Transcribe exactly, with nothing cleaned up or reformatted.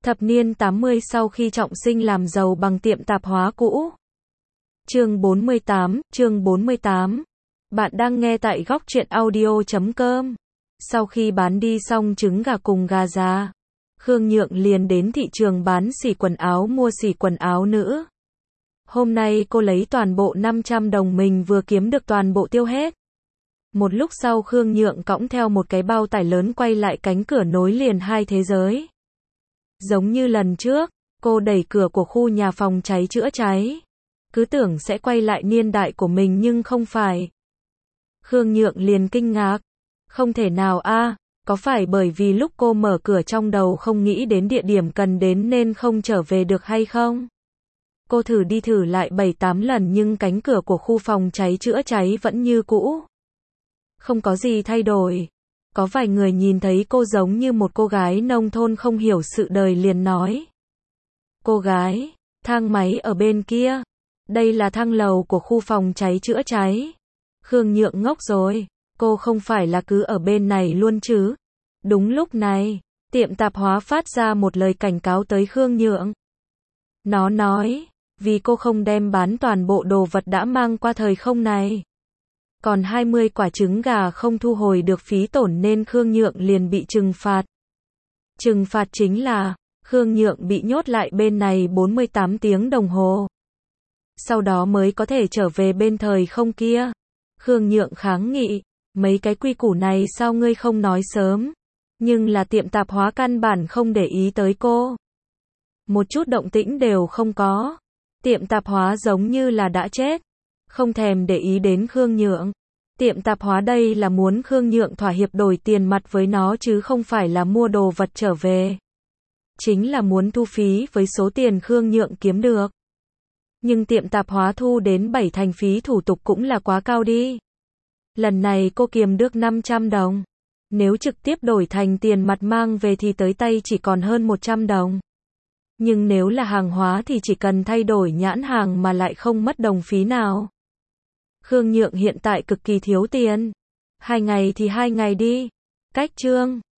Thập niên tám mươi sau khi trọng sinh làm giàu bằng tiệm tạp hóa cũ. Chương bốn mươi tám, chương bốn mươi tám. Bạn đang nghe tại góc truyện audio chấm com. Sau khi bán đi xong trứng gà cùng gà già, Khương Nhượng liền đến thị trường bán xỉ quần áo mua xỉ quần áo nữ. Hôm nay cô lấy toàn bộ năm trăm đồng mình vừa kiếm được toàn bộ tiêu hết. Một lúc sau Khương Nhượng cõng theo một cái bao tải lớn quay lại cánh cửa nối liền hai thế giới. Giống như lần trước, cô đẩy cửa của khu nhà phòng cháy chữa cháy. Cứ tưởng sẽ quay lại niên đại của mình nhưng không phải. Khương Nhượng liền kinh ngạc. Không thể nào a, có phải bởi vì lúc cô mở cửa trong đầu không nghĩ đến địa điểm cần đến nên không trở về được hay không? Cô thử đi thử lại bảy tám lần nhưng cánh cửa của khu phòng cháy chữa cháy vẫn như cũ. Không có gì thay đổi. Có vài người nhìn thấy cô giống như một cô gái nông thôn không hiểu sự đời liền nói. Cô gái, thang máy ở bên kia. Đây là thang lầu của khu phòng cháy chữa cháy. Khương Nhượng ngốc rồi. Cô không phải là cứ ở bên này luôn chứ? Đúng lúc này, tiệm tạp hóa phát ra một lời cảnh cáo tới Khương Nhượng. Nó nói, vì cô không đem bán toàn bộ đồ vật đã mang qua thời không này. Còn hai mươi quả trứng gà không thu hồi được phí tổn nên Khương Nhượng liền bị trừng phạt. Trừng phạt chính là, Khương Nhượng bị nhốt lại bên này bốn mươi tám tiếng đồng hồ. Sau đó mới có thể trở về bên thời không kia. Khương Nhượng kháng nghị, mấy cái quy củ này sao ngươi không nói sớm? Nhưng là tiệm tạp hóa căn bản không để ý tới cô. Một chút động tĩnh đều không có. Tiệm tạp hóa giống như là đã chết. Không thèm để ý đến Khương Nhượng. Tiệm tạp hóa đây là muốn Khương Nhượng thỏa hiệp đổi tiền mặt với nó chứ không phải là mua đồ vật trở về. Chính là muốn thu phí với số tiền Khương Nhượng kiếm được. Nhưng tiệm tạp hóa thu đến bảy thành phí thủ tục cũng là quá cao đi. Lần này cô kiếm được năm trăm đồng. Nếu trực tiếp đổi thành tiền mặt mang về thì tới tay chỉ còn hơn một trăm đồng. Nhưng nếu là hàng hóa thì chỉ cần thay đổi nhãn hàng mà lại không mất đồng phí nào. Khương Nhượng hiện tại cực kỳ thiếu tiền. Hai ngày thì hai ngày đi. Cách chương.